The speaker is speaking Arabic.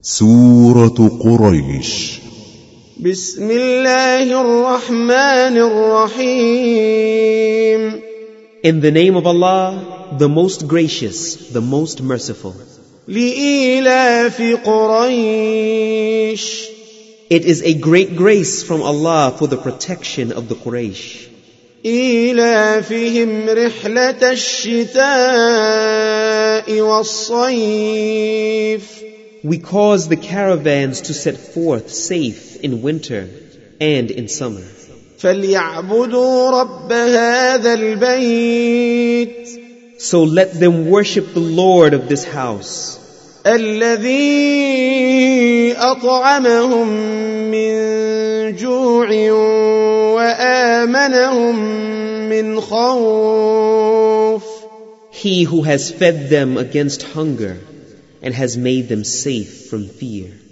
سورة قريش. بسم الله الرحمن الرحيم. In the name of Allah, the most gracious, the most merciful. لإيلاف قريش. It is a great grace from Allah for the protection of the Quraysh. إيلافهم رحلة الشتاء والصيف. We cause the caravans to set forth safe in winter and in summer. فليعبدوا رب هذا البيت. So let them worship the Lord of this house, الذي أطعمهم من جوع وآمنهم من خوف. He who has fed them against hunger and has made them safe from fear.